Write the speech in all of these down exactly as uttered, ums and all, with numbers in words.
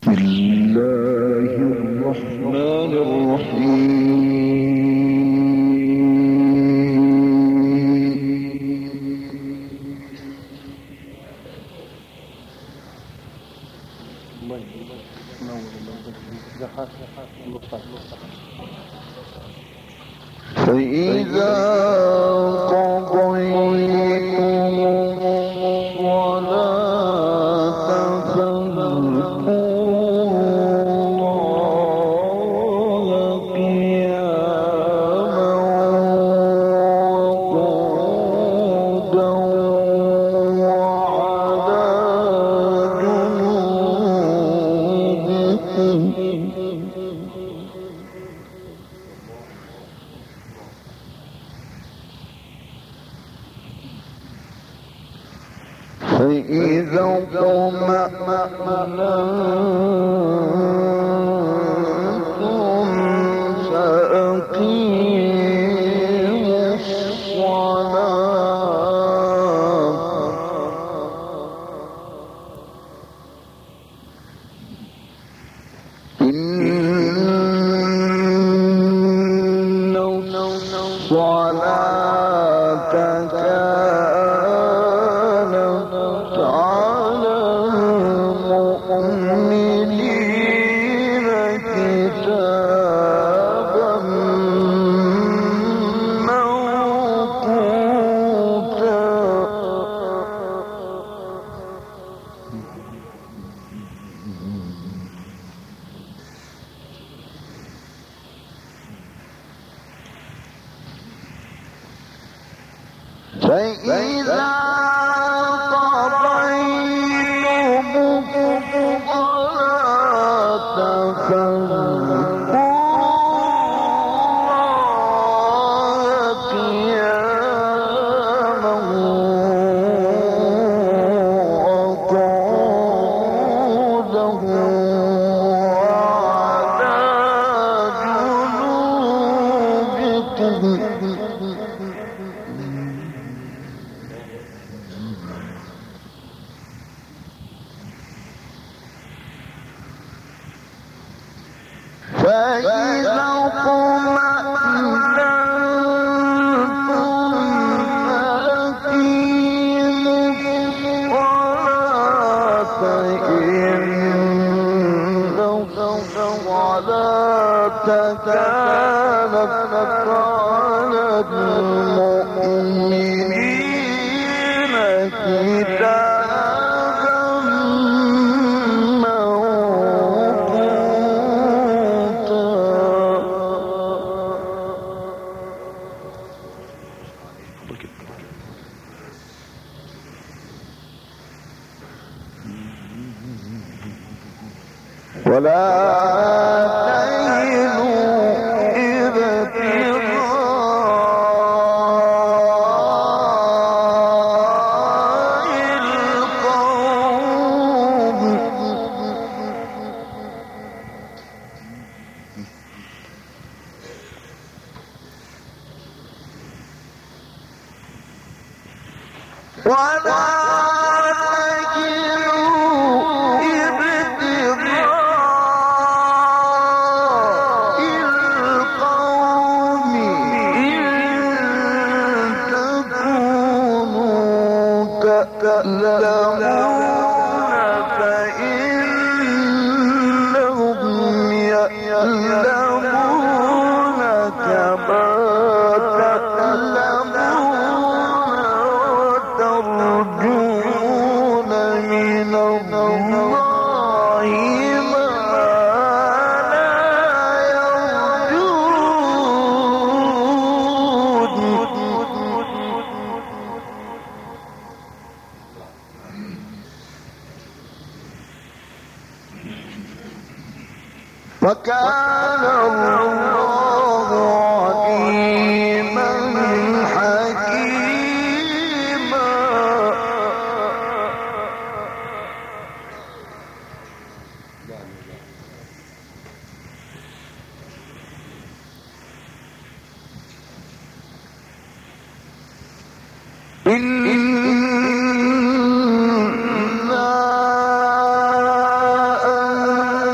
الله الرحمن الرحيم فإذا قضيتم الصلاة فاذكروا فإذا اطمأننتم فأقيموا الصلاة إن الصلاة كانت على المؤمنين كتابا موقوتا فإذا قضيتم الصلاة فاذكروا قياما وقعودا وعلى جنوبكم فإذا اطمأننتم فأقيموا الصلاة إن الصلاة كانت على المؤمنين كتابا ولا تهنوا ابتغاء القوم ولا تألمون فإنهم يألمون كما تألمون وترجون من الله ما لا يرجون وكان الله عليما حكيما إنا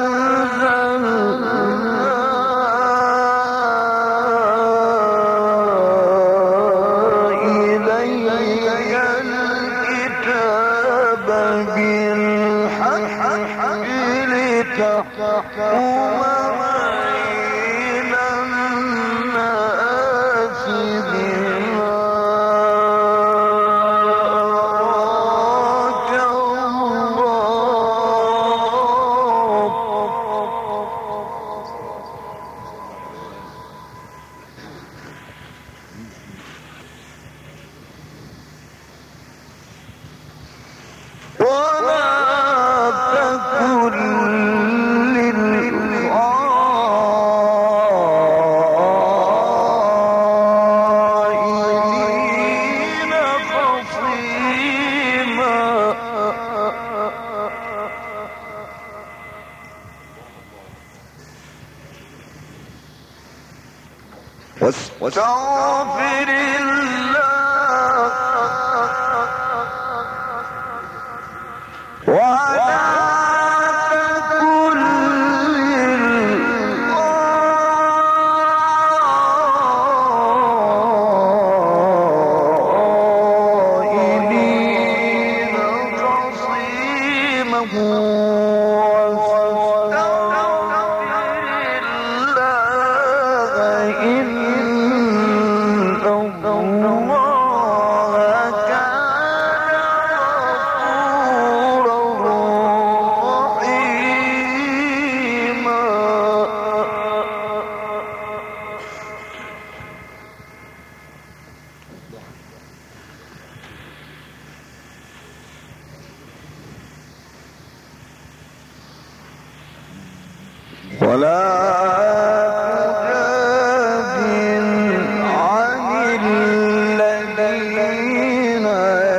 لتحكم بين الناس بما أراك الله. ولا تكن للخائنين خصيما. واستغفر الله ولا تكن للخائنين خصيما. ولا تجادل عن الذين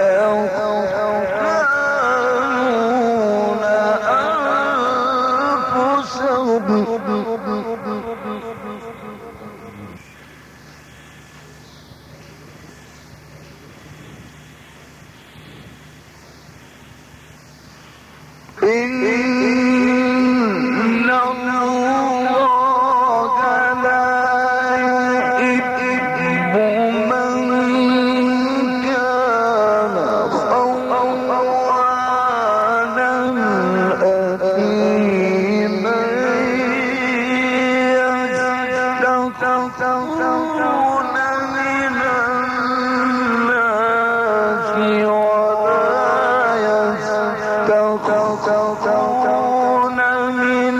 يختارون أنفسهم إن الله لا يحب من كان خوانا أثيما يستكبرون من الناس ولا يستكبرون من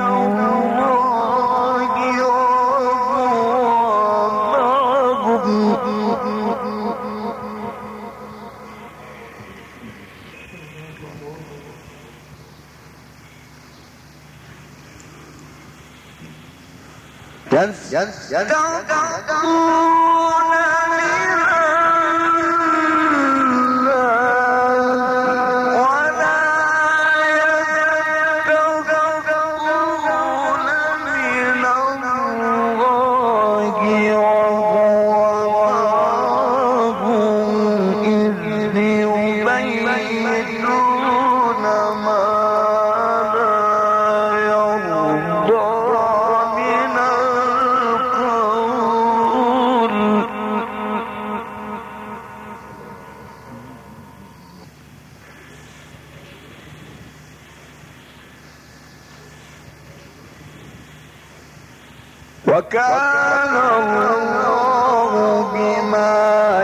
وكان الله بما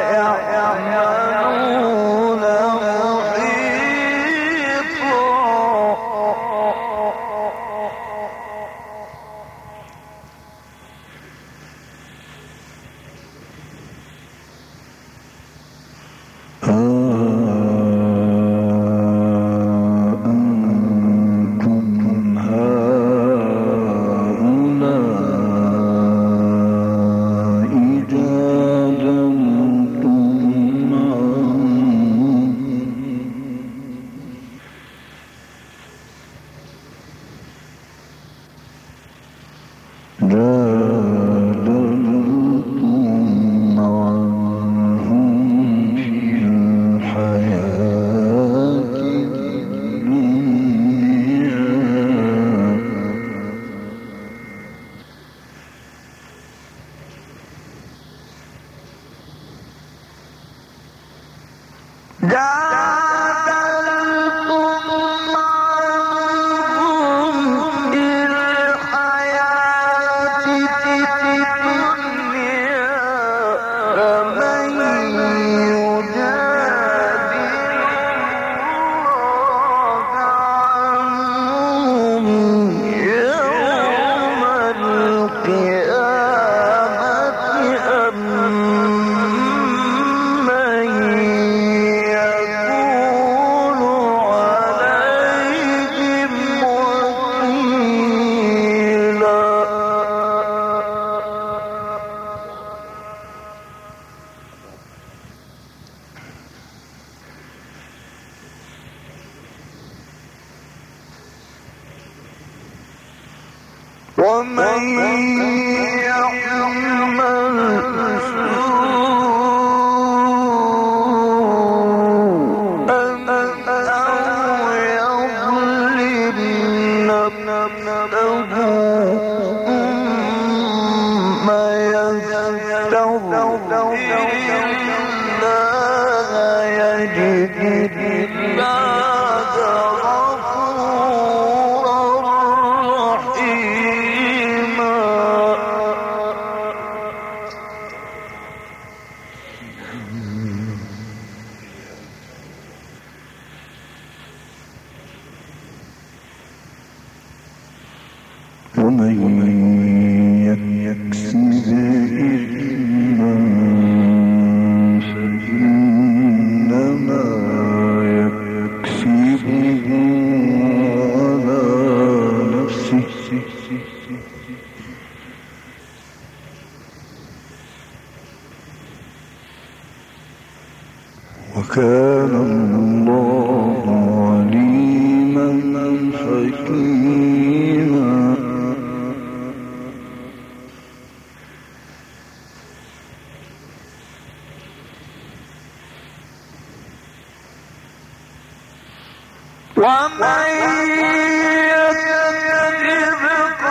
يعملون محيطا. ومن يعمل سوءا أو يظلم نفسه ثم يستغفر الله يجد الله غفورا رحيما. ومن يكسب إثما فإنما يكسبه على نفسه وكان الله عليما حكيما. ومن يكسب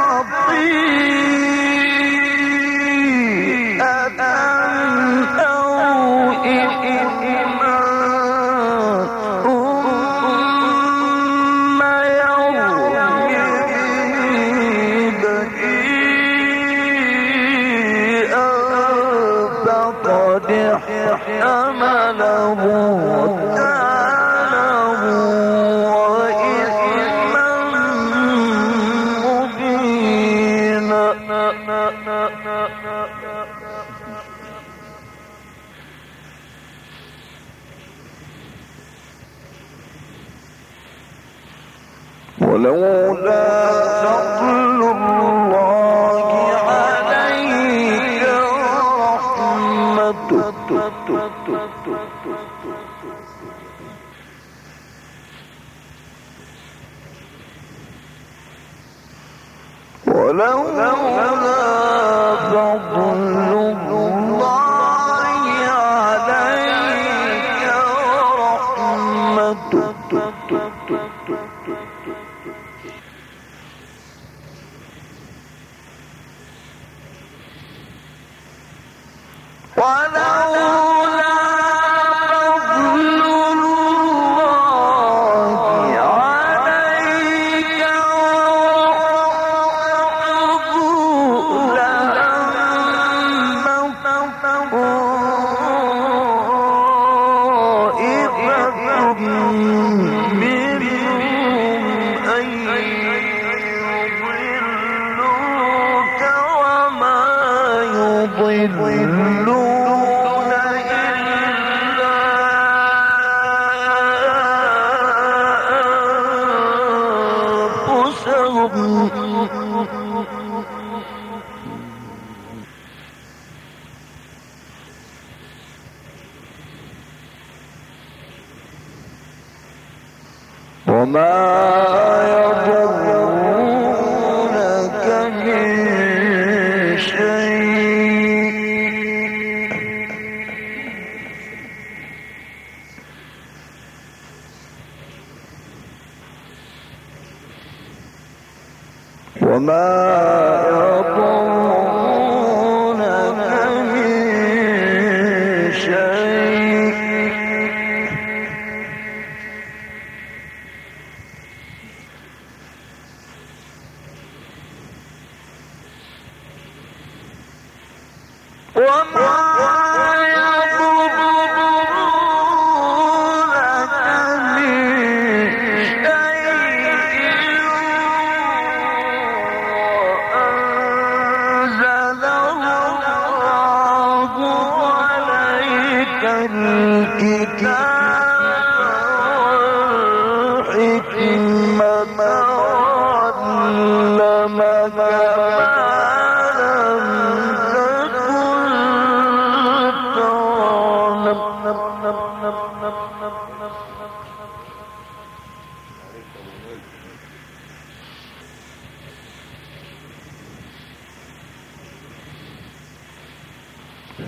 خطيئة أو إثما ثم يرمي بريئا فقد احتمله ولولا فضل الله عليك ورحمته ولولا فضل الله عليك ورحمته ولولا فضل الله عليك ورحمته لهم طائفة منهم أن يضلوك وما يضلون وما يضرونك من شيء وما يضرونك من شيء وما يضرونك من شيء وأنزل الله عليك الكتاب والحكمة وعلمك ما لم تكن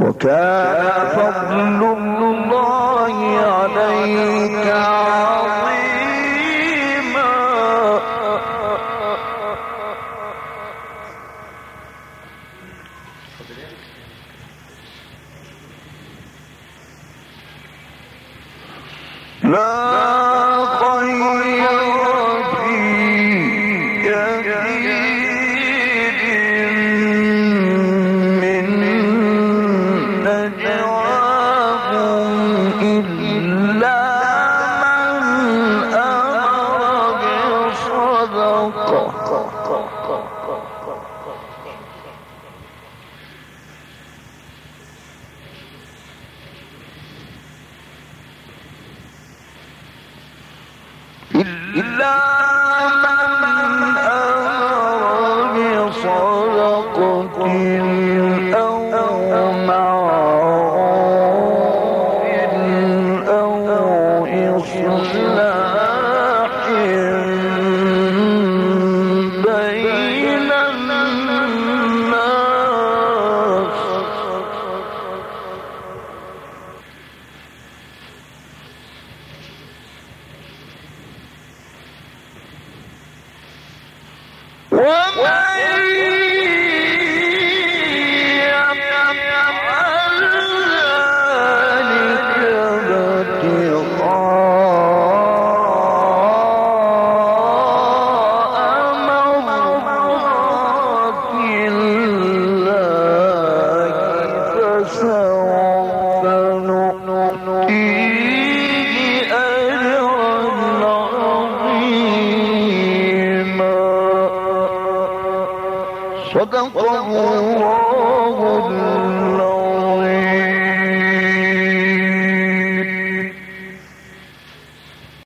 وكان فضل الله عليك عظيما. لا خير في كثير من نجواهم إلا من أمر بصدقة إلا من أمر بصدقة أو معروف أو إصلاح بين الناس. ومن يفعل ذلك ابتغاء مرضات الله فسوف نؤتيه أجرا عظيما. صدق الله